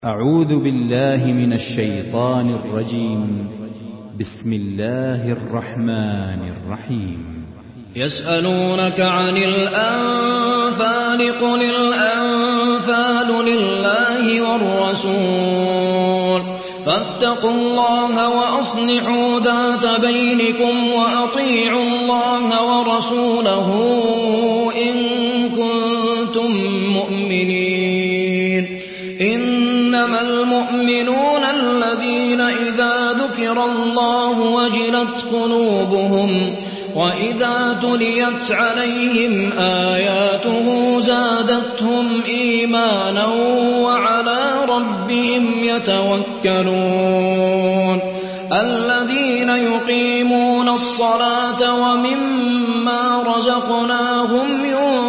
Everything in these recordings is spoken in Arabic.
أعوذ بالله من الشيطان الرجيم. بسم الله الرحمن الرحيم. يسألونك عن الأنفال قل الأنفال لله والرسول فاتقوا الله وأصلحوا ذات بينكم وأطيعوا الله ورسوله إن كنتم مؤمنين. إنما المؤمنون الذين إذا ذكر الله وجلت قلوبهم وإذا تليت عليهم آياته زادتهم إيمانا وعلى ربهم يتوكلون. الذين يقيمون الصلاة ومما رزقناهم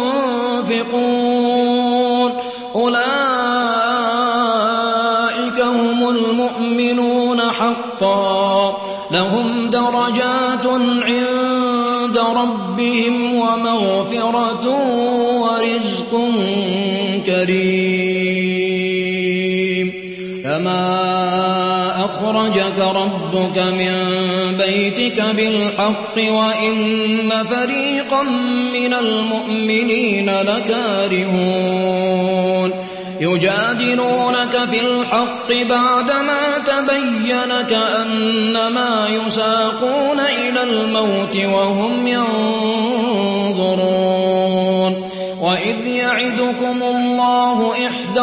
ينفقون أولئك هم المؤمنون حقا لهم درجات عند ربهم ومغفرة ورزق كريم. كما أخرجك ربك من بيتك بالحق وإن فريقا من المؤمنين لكارهون يجادلونك في الحق بعدما تبين كأنما يساقون إلى الموت وهم ينظرون. وإذ يعدكم الله إحدى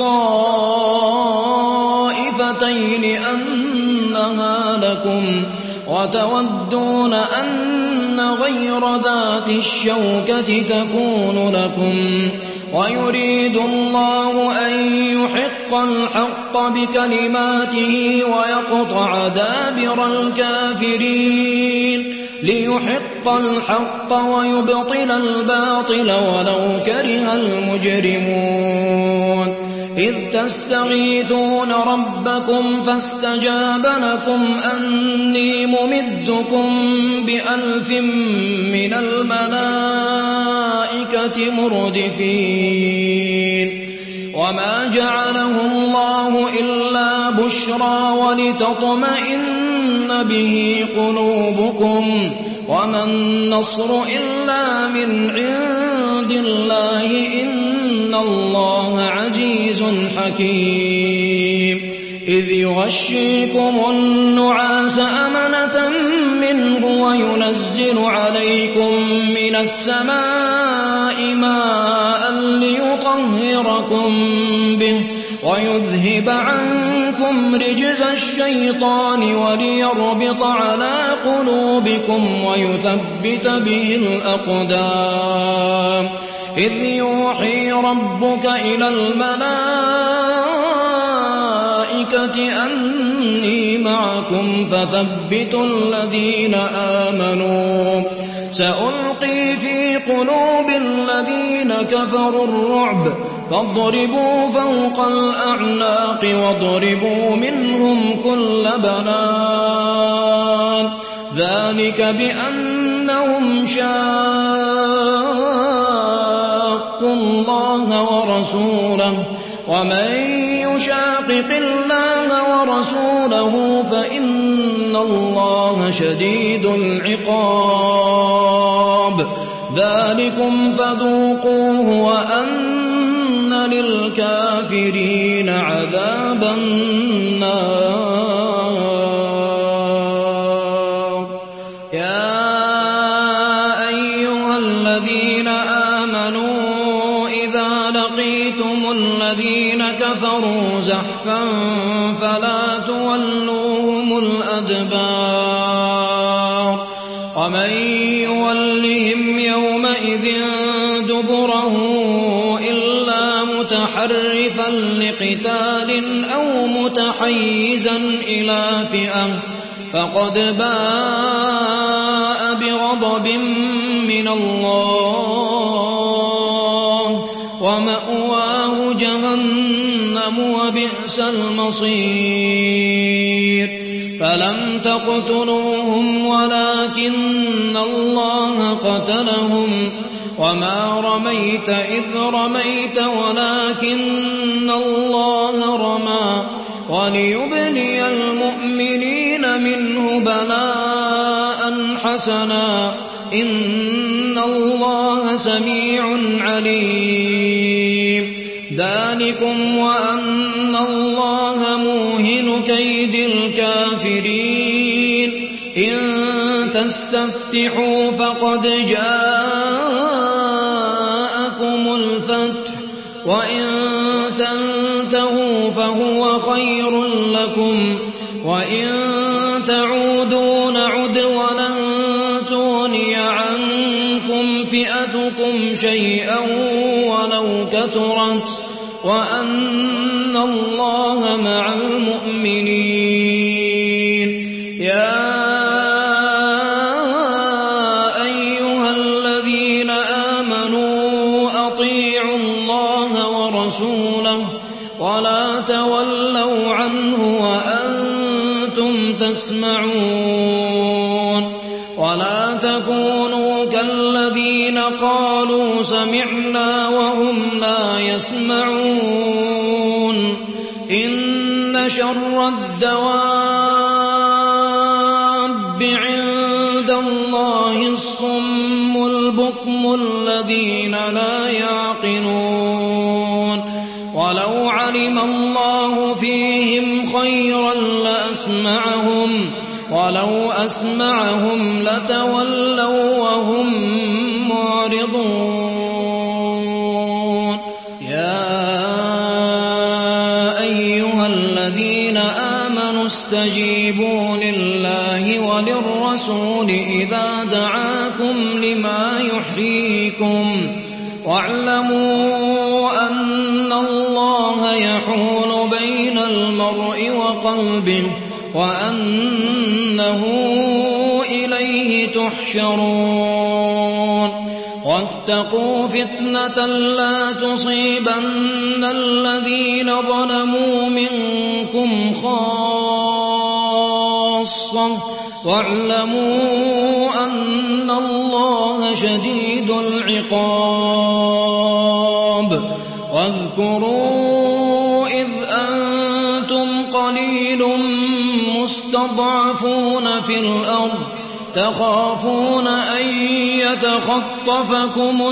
الطائفتين أنها لكم وتودون أن غير ذات الشوكة تكون لكم ويريد الله أن يحق الحق بكلماته ويقطع دابر الكافرين ليحق الحق ويبطل الباطل ولو كره المجرمون. إذ تستغيثون ربكم فاستجاب لكم أني ممدكم ب1000 من الملائكة مردفين. وما جعله الله إلا بشرى ولتطمئن به قلوبكم وما النصر إلا من عند الله إن الله عزيز حكيم. إذ يغشيكم النعاس أمنة منه وينزل عليكم من السماء ماء ليطهركم به ويذهب عنكم رجز الشيطان وليربط على قلوبكم ويثبت به الأقدام. إذ يوحي ربك إلى الملائكة أني معكم فثبتوا الذين آمنوا سألقي في قلوب الذين كفروا الرعب فاضربوا فوق الأعناق واضربوا منهم كل بنان. ذلك بأنهم شاقوا الله ورسوله ومن يشاقق الله ورسوله فإن الله شديد العقاب. ذلكم فذوقوه وأن للكافرين عذاب النار. يا أيها الذين آمنوا إذا لقيتم الذين كفروا زحفا فلا تولوهم الأدبار. ومن يولهم يومئذ دبره إلا متحرفا لقتال أو متحيزا إلى فئة فقد باء بغضب من الله ومأواه جهنم وبئس المصير. فلم تقتلوهم ولكن الله قتلهم وما رميت إذ رميت ولكن الله رمى وليبلي المؤمنين منه بلاء حسنا إن الله سميع عليم ذلكم وأن الله موهن كيد الكافرين إن تستفتحوا فقد جاءكم الفتح وإن تنتهوا فهو خير لكم وإن تعودوا نعد ولن تغني عنكم فئتكم شيئا ولو كثرت وأن الله مع المؤمنين يا أيها الذين آمنوا أطيعوا الله ورسوله ولا تولوا عنه وأنتم تسمعون ولا تكونوا كالذين قالوا سمعنا وهم لا يسمعون إن شر الدواب عند الله الصم البكم الذين لا يعقلون ولو علم الله فيهم خيرا لأسمعهم ولو أسمعهم لتولوا وهم معرضون يا أيها الذين آمنوا استجيبوا لله وللرسول إذا دعاكم لما يحييكم واعلموا أن الله يحول بين المرء وقلبه وأنه إليه تحشرون واتقوا فتنة لا تصيبن الذين ظلموا منكم خاصة واعلموا أن الله شديد العقاب واذكروا إذ أنتم قليل مستضعفون في الأرض تخافون أن يتخطفكم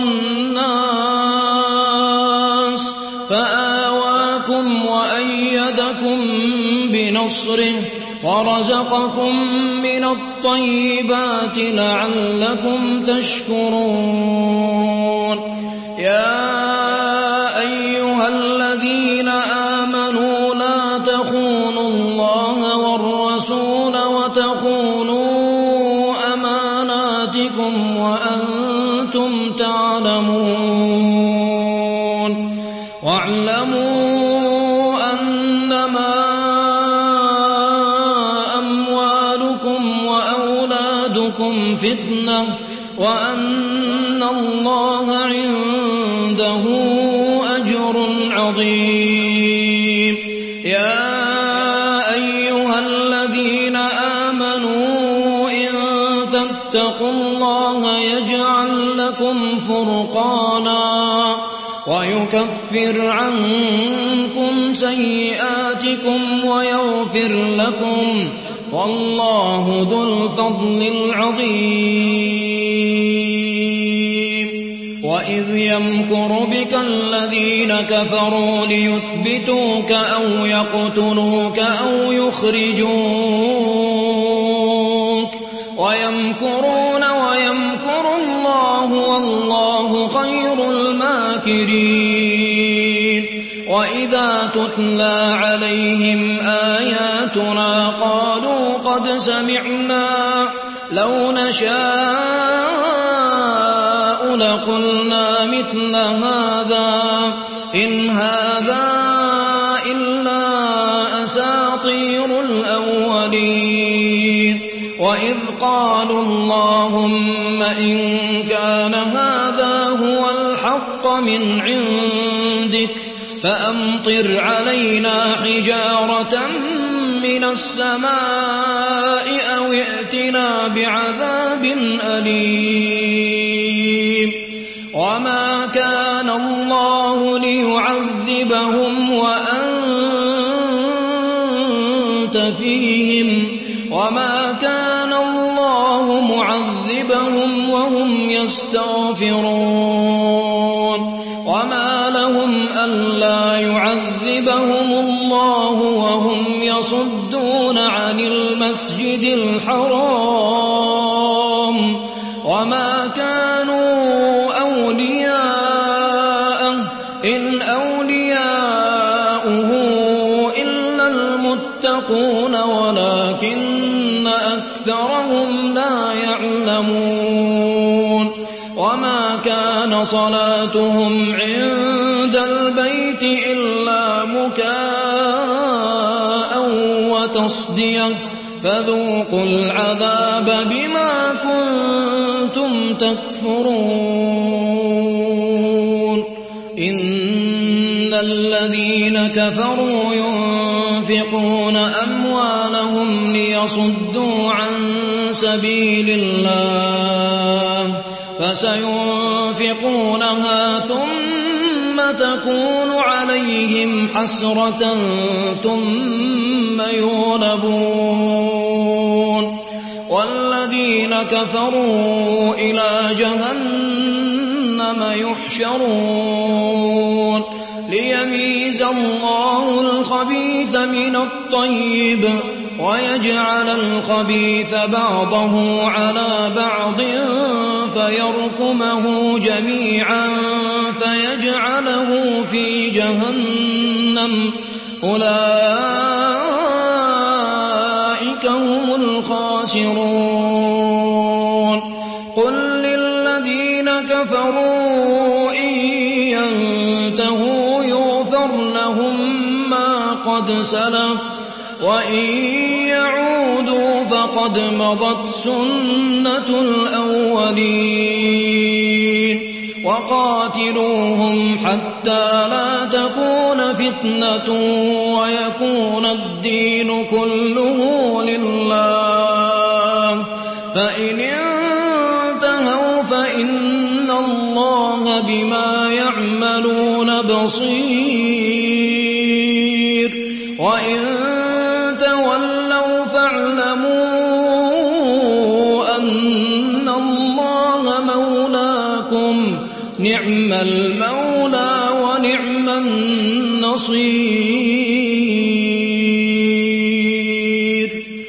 الناس فآواكم وأيدكم بنصره ورزقكم من الطيبات لعلكم تشكرون يا أيها الذين آمنوا لا تخونوا الله والرسول وتخونوا أماناتكم وأنتم تعلمون واعلموا أنما أموالكم وأولادكم فتنة وأن الله عنده أجر عظيم يا أيها الذين آمنوا إن تتقوا الله يجعل لكم فرقانا ويكفر عنكم سيئاتكم ويغفر لكم والله ذو الفضل العظيم وإذ يمكر بك الذين كفروا ليثبتوك أو يقتلوك أو يخرجوك ويمكرون ويمكر الله والله خير الماكرين وإذا تتلى عليهم آياتنا قالوا قد سمعنا لو نشاء لقلنا مثل هذا إن هذا إلا أساطير الأولين وإذ قالوا اللهم إن كان هذا هو الحق من عندك فأمطر علينا حجارة من السماء أو ائتنا بعذاب أليم وما كان الله ليعذبهم وأنت فيهم وما كان الله معذبهم وهم يستغفرون وما لهم ألا يعذبهم الله وهم يصدون عن المسجد الحرام وما كانوا أولياءه إن أولياؤه إلا المتقون ولكن أكثرهم لا يعلمون وما كان صلاتهم عند البيت إلا مكاء وتصدية فذوقوا العذاب بما كنتم تكفرون إن الذين كفروا ينفقون أموالهم ليصدوا عن سبيل الله فسينفقونها ثم تكون عليهم حسرة ثم يغلبون والذين كفروا إلى جهنم يحشرون ليميز الله الخبيث من الطيب ويجعل الخبيث بعضه على بعض فيركمه جميعا فيجعله في جهنم أولئك هم الخاسرون قل للذين كفروا إن ينتهوا يغفر لهم ما قد سلف وإن يعودوا فقد مضت سنة الأولين وقاتلوهم حتى لا تكون فتنة ويكون الدين كله لله فإن انتهوا فإن الله بما يعملون بصير وإن تولوا فاعلموا أن الله مولاكم نعم المولى ونعم النصير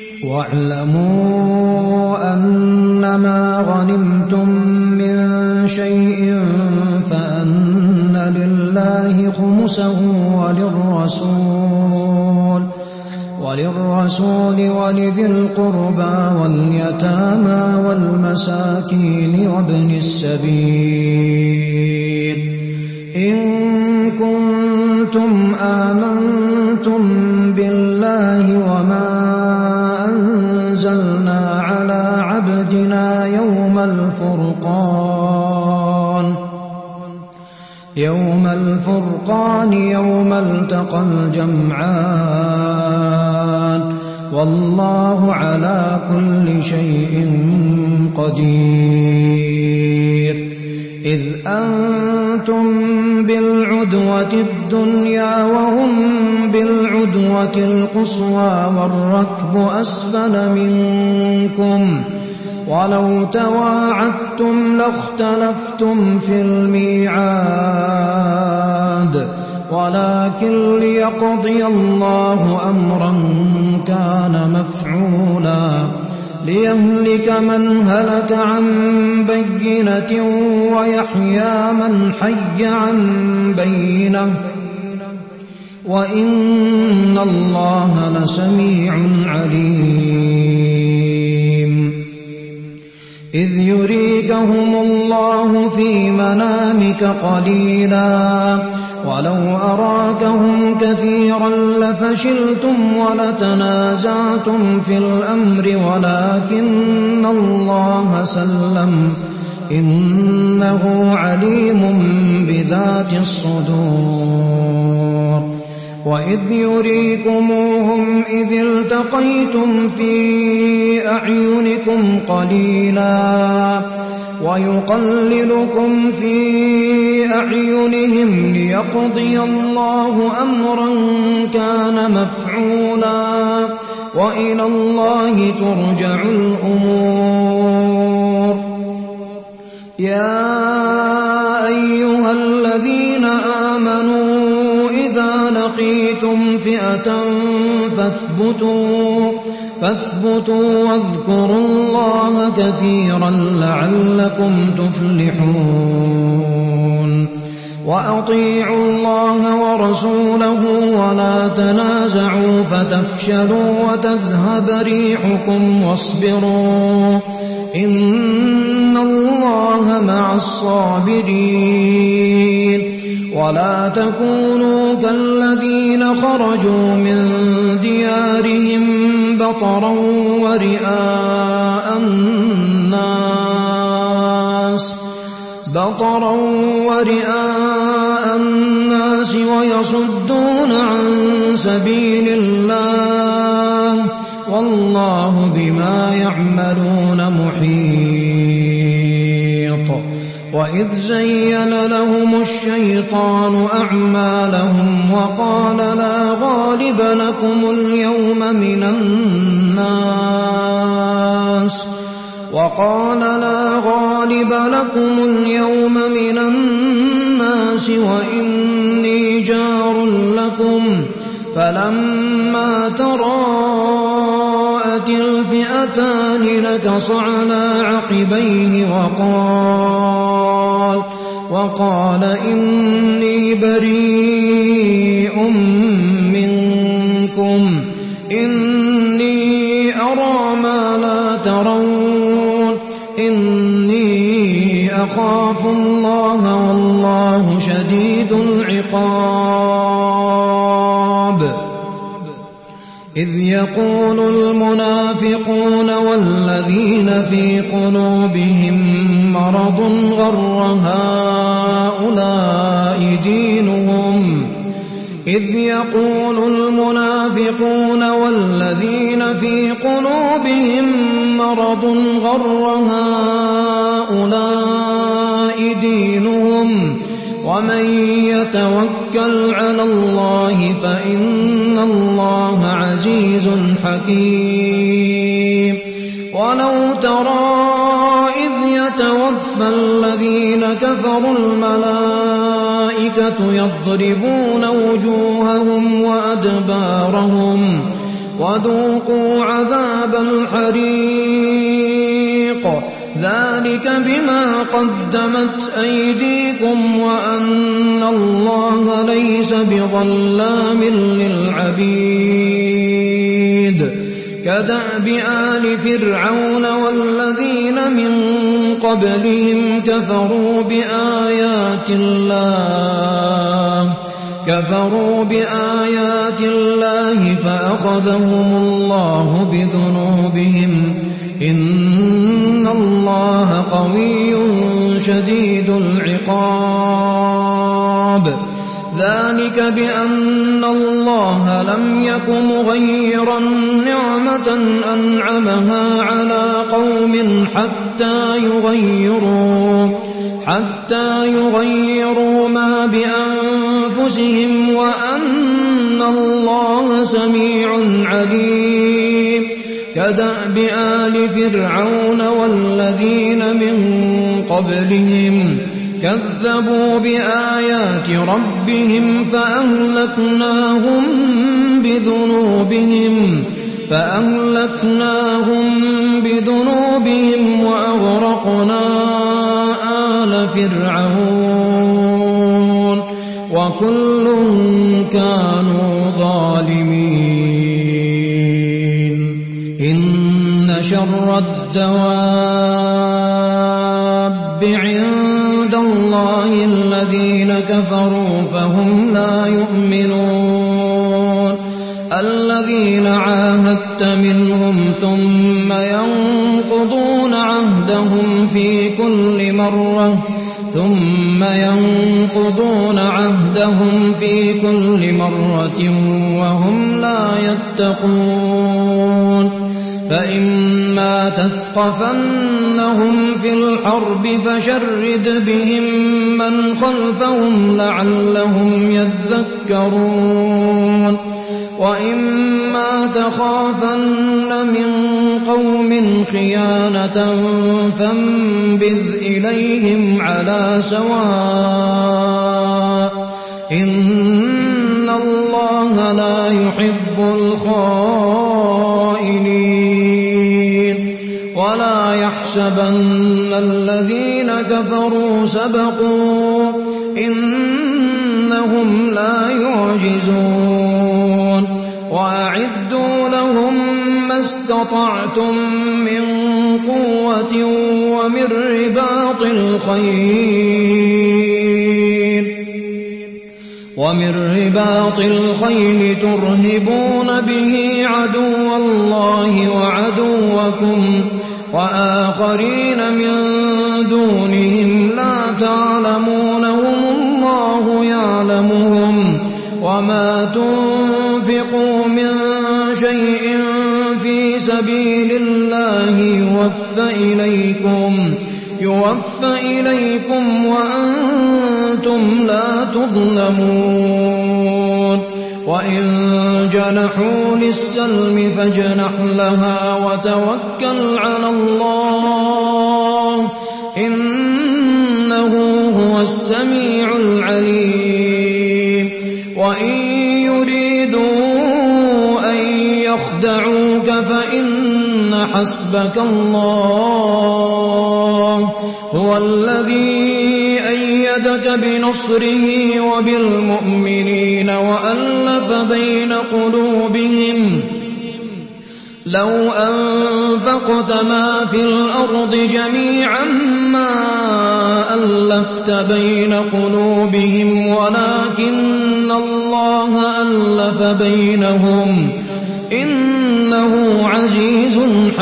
واعلموا أنما غنمتم من شيء فأن لله خمسه وللرسول ولذي القربى واليتامى والمساكين وابن السبيل إن كنتم آمنتم بالله وما أنزلنا على عبدنا يوم الفرقان يوم التقى الجمعان والله على كل شيء قدير إذ أنتم بالعدوة الدنيا وهم بالعدوة القصوى والركب أسفل منكم ولو تواعدتم لاختلفتم في الميعاد ولكن ليقضي الله أمرا كان مفعولا ليهلك من هلك عن بينة ويحيى من حي عن بينة وإن الله لسميع عليم إذ يريكهم الله في منامك قليلا ولو أراكهم كثيرا لفشلتم ولتنازعتم في الأمر ولكن الله سلم إنه عليم بذات الصدور وإذ يريكموهم إذ التقيتم في أعينكم قليلا ويقللكم في أعينهم ليقضي الله أمرا كان مفعولا وإلى الله ترجع الأمور. يا أيها الذين آمنوا إذا لقيتم فئة فاثبتوا واذكروا الله كثيرا لعلكم تفلحون. وأطيعوا الله ورسوله ولا تنازعوا فتفشلوا وتذهب ريحكم واصبروا إن الله مع الصابرين. ولا تكونوا كالذين خرجوا من ديارهم بطرا ورئاء الناس ويصدون عن سبيل الله والله بما يعملون محيط. وإذ زين لهم الشيطان أعمالهم وقال لا غالب لكم اليوم من الناس وإني جار لكم. فلما تراءت الفئتان نكص على عقبيه وقال إني بريء منكم إني أرى ما لا ترون إني أخاف الله والله شديد العقاب. إذ يقول المنافقون والذين في قلوبهم مرض غر هؤلاء دينهم ومن يتوكل على الله فإن الله عزيز حكيم. ولو ترى إذ يتوفى الذين كفروا الملائكة يضربون وجوههم وأدبارهم وذوقوا عذاب الحريق ذلك بما قدمت أيديكم وأن الله ليس بظلام للعبيد. كدأب آل فرعون والذين من قبلهم كفروا بآيات الله فأخذهم الله بذنوبهم إن الله قوي شديد العقاب. ذلك بأن الله لم يك مغيرا نعمة أنعمها على قوم حتى يغيروا ما بأنفسهم وأن الله سميع عليم. كدأب آل فرعون والذين من قبلهم كذبوا بآيات ربهم فأهلكناهم بذنوبهم وأغرقنا آل فرعون وكل كانوا ظالمين. إن شر الدواب عند الله الذين كفروا فهم لا يؤمنون. الذين عاهدت منهم ثم ينقضون عهدهم في كل مرة وهم لا يتقون. فإما تثقفنهم في الحرب فشرد بهم من خلفهم لعلهم يذكرون وإما تخافن من قوم خيانة فانبذ إليهم على سواء إن الله لا يحب الخائنين ولا يحسبن الذين كفروا سبقوا إنهم لا يعجزون وأعدوا لهم ما استطعتم من قوة ومن رباط الخيل ترهبون به عدو الله وعدوكم وآخرين من دونهم لا تعلمونهم الله يعلمهم وما تنفقوا من شيء في سبيل الله يوفى إليكم وأنتم لا تظلمون وإن جنحوا للسلم فاجنح لها وتوكل على الله إنه هو السميع العليم وإن يريدوا أن يخدعوك فإن حسبك الله هو الذي أيدك بنصره وبالمؤمنين وألف بين قلوبهم لو أنفقت ما في الأرض جميعا ما ألفت بين قلوبهم ولكن الله ألف بينهم إنه عزيز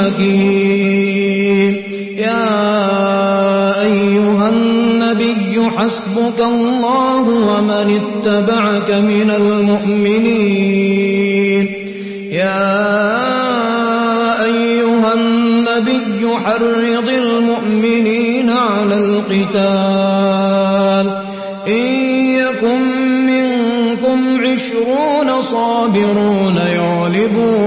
حكيم يا أيها النبي حسبك الله ومن اتبعك من المؤمنين يا أيها النبي حرض المؤمنين على القتال إن يكن منكم 20 صابرون يغلبوا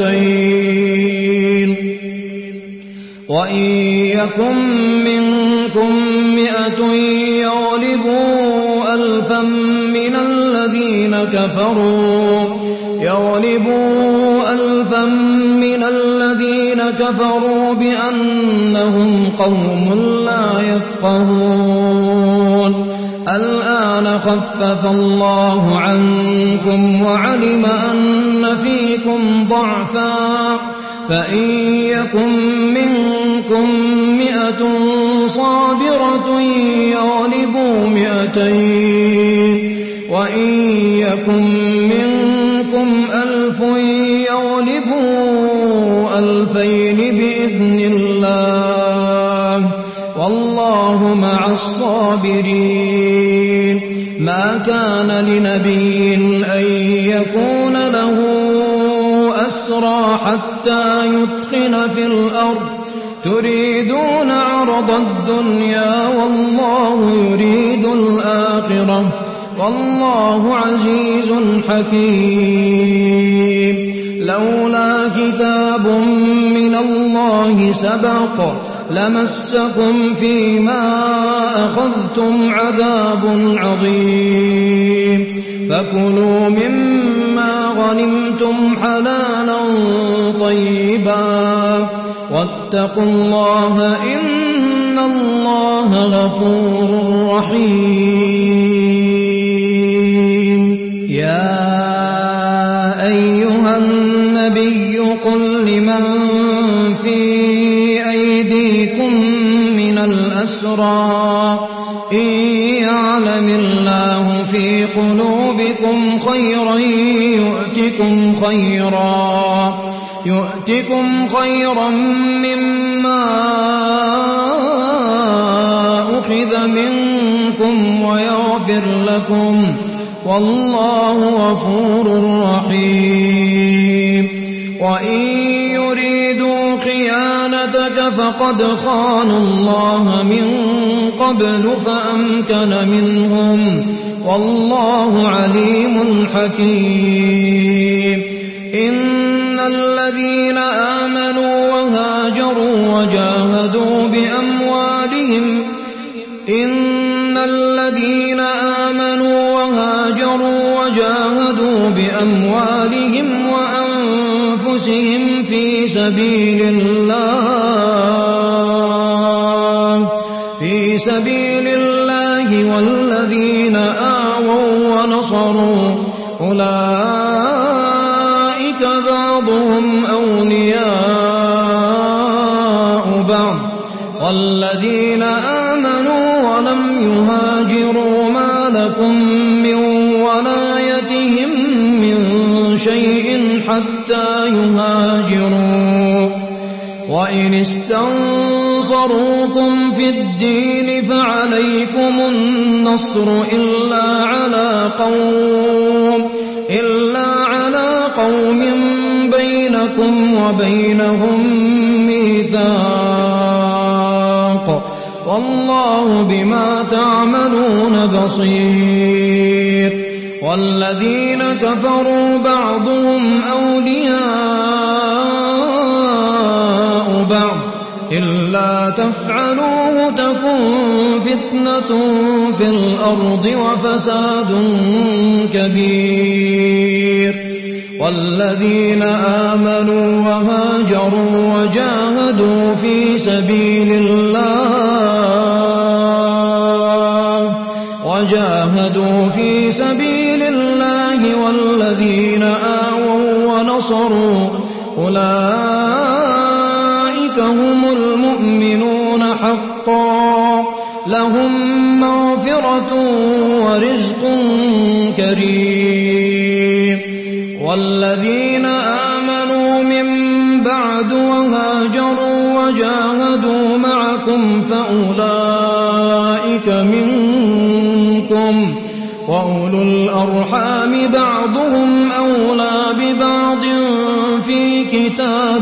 200 وإن يكن منكم 100 يغلبوا 1000 من الذين كفروا بأنهم قوم لا يفقهون الآن خفف الله عنكم وعلم أن فيكم ضعفا فإن يكن منكم 100 صابرة يغلبوا 200 وإن يكن منكم 1000 يغلبوا 2000 بإذن الله والله مع الصابرين ما كان لنبي أن يكون له أسرى حتى يثخن في الأرض تريدون عرض الدنيا والله يريد الآخرة والله عزيز حكيم لولا كتاب من الله سبق لمسكم فيما أخذتم عذاب عظيم فكلوا مما غنمتم حلالا طيبا واتقوا الله إن الله غفور رحيم يا أيها النبي قل لمن في أيديكم من الأسرى إن يعلم الله في قلوبكم خيرا يؤتكم خيرا مما أخذ منكم ويغفر لكم والله غفور رحيم وإن يريدوا فقد خانوا الله من قبل فأمكن منهم والله عليم حكيم إن الذين آمنوا وهاجروا وجاهدوا بأموالهم وأنفسهم في سبيل الله والذين آووا ونصروا أولئك بعضهم أولياء بعض والذين آمنوا ولم يهاجروا ما لكم من ولايتهم من شيء حتى يهاجروا وإن استنصروكم في الدين فعليكم النصر إلا على قوم بينكم وبينهم ميثاق والله بما تعملون بصير والذين كفروا بعضهم أولياء بعض إلا تفعلوه تكن فتنة في الأرض وفساد كبير والذين آمنوا وهاجروا وجاهدوا في سبيل الله والذين آووا ونصروا أولئك هم المؤمنون حقا لهم مغفرة ورزق كريم والذين آمنوا من بعد وهاجروا وجاهدوا معكم فأولئك منكم وأولو الأرحام بعضهم أولى ببعض في كتاب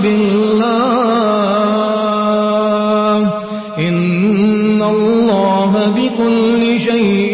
الله إن الله بكل شيء